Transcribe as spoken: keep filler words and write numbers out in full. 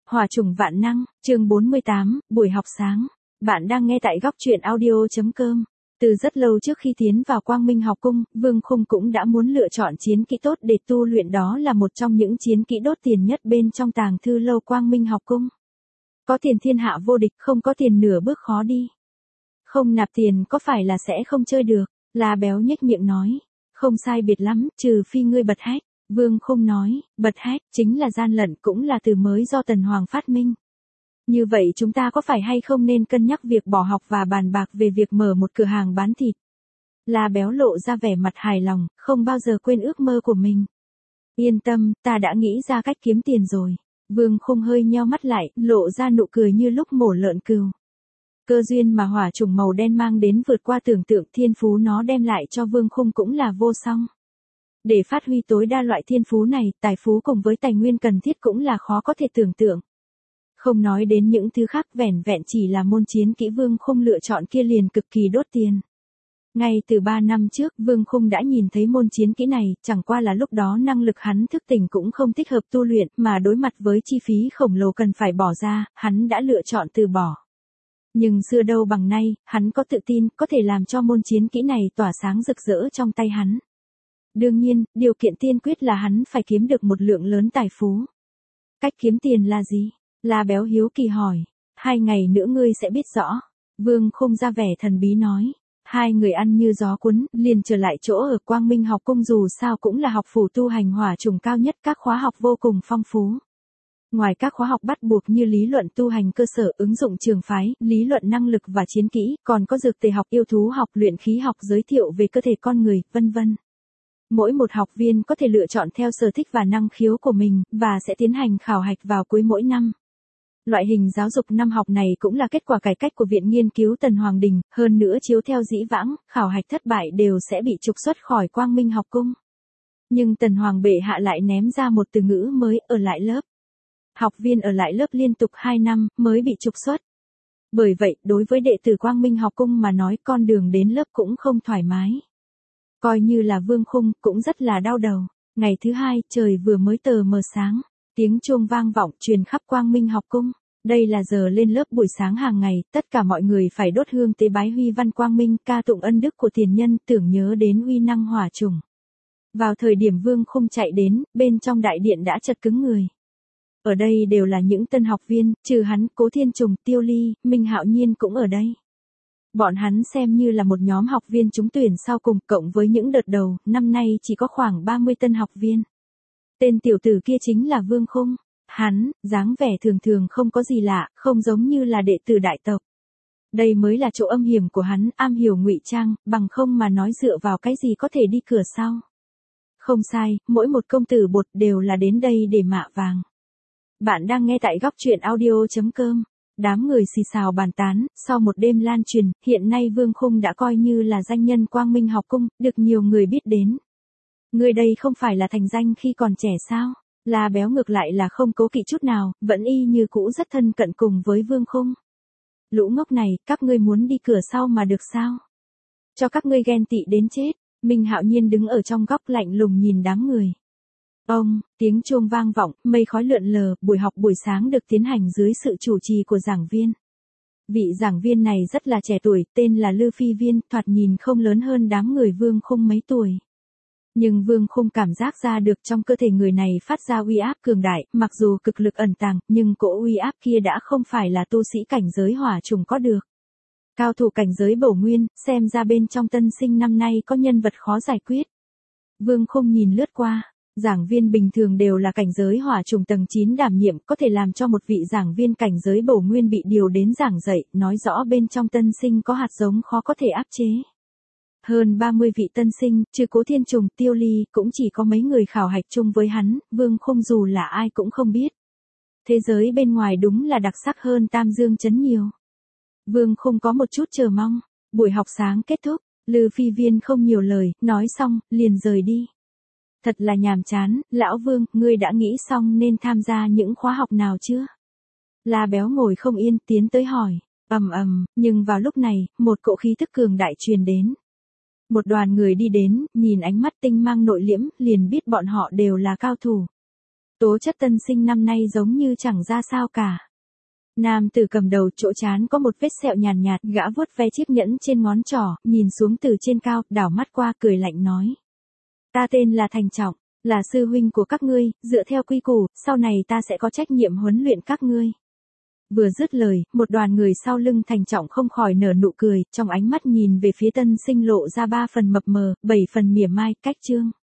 Hỏa trùng vạn năng, chương bốn mươi tám, buổi học sáng. Bạn đang nghe tại góc truyện audio chấm com. Từ rất lâu trước khi tiến vào Quang Minh học cung, Vương Khung cũng đã muốn lựa chọn chiến kỹ tốt để tu luyện, đó là một trong những chiến kỹ đốt tiền nhất bên trong tàng thư lâu Quang Minh học cung. Có tiền thiên hạ vô địch, không có tiền nửa bước khó đi. Không nạp tiền có phải là sẽ không chơi được, La Béo nhếch miệng nói. Không sai biệt lắm, trừ phi ngươi bật hách. Vương Khung nói, bật hách, chính là gian lận, cũng là từ mới do Tần Hoàng phát minh. Như vậy chúng ta có phải hay không nên cân nhắc việc bỏ học và bàn bạc về việc mở một cửa hàng bán thịt? La Béo lộ ra vẻ mặt hài lòng, không bao giờ quên ước mơ của mình. Yên tâm, ta đã nghĩ ra cách kiếm tiền rồi. Vương Khung hơi nheo mắt lại, lộ ra nụ cười như lúc mổ lợn cừu. Cơ duyên mà hỏa trùng màu đen mang đến vượt qua tưởng tượng, thiên phú nó đem lại cho Vương Khung cũng là vô song. Để phát huy tối đa loại thiên phú này, tài phú cùng với tài nguyên cần thiết cũng là khó có thể tưởng tượng. Không nói đến những thứ khác, vẻn vẹn chỉ là môn chiến kỹ Vương Khung lựa chọn kia liền cực kỳ đốt tiền. Ngay từ ba năm trước, Vương Khung đã nhìn thấy môn chiến kỹ này, chẳng qua là lúc đó năng lực hắn thức tỉnh cũng không thích hợp tu luyện, mà đối mặt với chi phí khổng lồ cần phải bỏ ra, hắn đã lựa chọn từ bỏ. Nhưng xưa đâu bằng nay, hắn có tự tin, có thể làm cho môn chiến kỹ này tỏa sáng rực rỡ trong tay hắn. Đương nhiên, điều kiện tiên quyết là hắn phải kiếm được một lượng lớn tài phú. Cách kiếm tiền là gì? La Béo hiếu kỳ hỏi. Hai ngày nữa ngươi sẽ biết rõ. Vương Khung ra vẻ thần bí nói. Hai người ăn như gió cuốn, liền trở lại chỗ ở Quang Minh học cung, dù sao cũng là học phủ tu hành hỏa trùng cao nhất, các khóa học vô cùng phong phú. Ngoài các khóa học bắt buộc như lý luận tu hành cơ sở, ứng dụng trường phái, lý luận năng lực và chiến kỹ, còn có dược tề học, yêu thú học, luyện khí học, giới thiệu về cơ thể con người, vân vân. Mỗi một học viên có thể lựa chọn theo sở thích và năng khiếu của mình, và sẽ tiến hành khảo hạch vào cuối mỗi năm. Loại hình giáo dục năm học này cũng là kết quả cải cách của Viện Nghiên cứu Tần Hoàng Đình, hơn nữa chiếu theo dĩ vãng, khảo hạch thất bại đều sẽ bị trục xuất khỏi Quang Minh học cung. Nhưng Tần Hoàng bệ hạ lại ném ra một từ ngữ mới, ở lại lớp. Học viên ở lại lớp liên tục hai năm, mới bị trục xuất. Bởi vậy, đối với đệ tử Quang Minh học cung mà nói, con đường đến lớp cũng không thoải mái. Coi như là Vương Khung, cũng rất là đau đầu. Ngày thứ hai, trời vừa mới tờ mờ sáng. Tiếng chuông vang vọng, truyền khắp Quang Minh học cung. Đây là giờ lên lớp buổi sáng hàng ngày, tất cả mọi người phải đốt hương tế bái huy văn Quang Minh, ca tụng ân đức của tiền nhân, tưởng nhớ đến uy năng hỏa trùng. Vào thời điểm Vương Khung chạy đến, bên trong đại điện đã chật cứng người. Ở đây đều là những tân học viên, trừ hắn, Cố Thiên Trùng, Tiêu Ly, Minh Hạo Nhiên cũng ở đây. Bọn hắn xem như là một nhóm học viên trúng tuyển sau cùng, cộng với những đợt đầu, năm nay chỉ có khoảng ba mươi tân học viên. Tên tiểu tử kia chính là Vương Khung. Hắn, dáng vẻ thường thường không có gì lạ, không giống như là đệ tử đại tộc. Đây mới là chỗ âm hiểm của hắn, am hiểu ngụy trang, bằng không mà nói dựa vào cái gì có thể đi cửa sau. Không sai, mỗi một công tử bột đều là đến đây để mạ vàng. Bạn đang nghe tại góc truyện audio chấm com. Đám người xì xào bàn tán, sau một đêm lan truyền, hiện nay Vương Khung đã coi như là danh nhân Quang Minh học cung, được nhiều người biết đến. Người đây không phải là thành danh khi còn trẻ sao? La Béo ngược lại là không cố kỵ chút nào, vẫn y như cũ rất thân cận cùng với Vương Khung. Lũ ngốc này, các ngươi muốn đi cửa sau mà được sao? Cho các ngươi ghen tị đến chết. Minh Hạo Nhiên đứng ở trong góc lạnh lùng nhìn đám người. Ông, tiếng chuông vang vọng, mây khói lượn lờ, buổi học buổi sáng được tiến hành dưới sự chủ trì của giảng viên. Vị giảng viên này rất là trẻ tuổi, tên là Lư Phi Viên, thoạt nhìn không lớn hơn đám người Vương Khung mấy tuổi. Nhưng Vương Khung cảm giác ra được trong cơ thể người này phát ra uy áp cường đại, mặc dù cực lực ẩn tàng, nhưng cỗ uy áp kia đã không phải là tu sĩ cảnh giới hỏa trùng có được. Cao thủ cảnh giới bổ nguyên, xem ra bên trong tân sinh năm nay có nhân vật khó giải quyết. Vương Khung nhìn lướt qua. Giảng viên bình thường đều là cảnh giới hỏa trùng tầng chín đảm nhiệm, có thể làm cho một vị giảng viên cảnh giới bổ nguyên bị điều đến giảng dạy, nói rõ bên trong tân sinh có hạt giống khó có thể áp chế. Hơn ba mươi vị tân sinh, trừ Cố Thiên Trùng, Tiêu Ly, cũng chỉ có mấy người khảo hạch chung với hắn, Vương Khung dù là ai cũng không biết. Thế giới bên ngoài đúng là đặc sắc hơn Tam Dương Trấn nhiều. Vương Khung có một chút chờ mong. Buổi học sáng kết thúc, Lư Phi Viên không nhiều lời, nói xong, liền rời đi. Thật là nhàm chán, lão Vương, ngươi đã nghĩ xong nên tham gia những khóa học nào chưa? La Béo ngồi không yên, tiến tới hỏi. Ầm ầm, nhưng vào lúc này, một cỗ khí tức cường đại truyền đến. Một đoàn người đi đến, nhìn ánh mắt tinh mang nội liễm, liền biết bọn họ đều là cao thủ. Tố chất tân sinh năm nay giống như chẳng ra sao cả. Nam tử cầm đầu, chỗ trán có một vết sẹo nhàn nhạt, nhạt, gã vuốt ve chiếc nhẫn trên ngón trỏ, nhìn xuống từ trên cao, đảo mắt qua, cười lạnh nói. Ta tên là Thành Trọng, là sư huynh của các ngươi, dựa theo quy củ, sau này ta sẽ có trách nhiệm huấn luyện các ngươi. Vừa dứt lời, một đoàn người sau lưng Thành Trọng không khỏi nở nụ cười, trong ánh mắt nhìn về phía tân sinh lộ ra ba phần mập mờ, bảy phần mỉa mai, cách trương.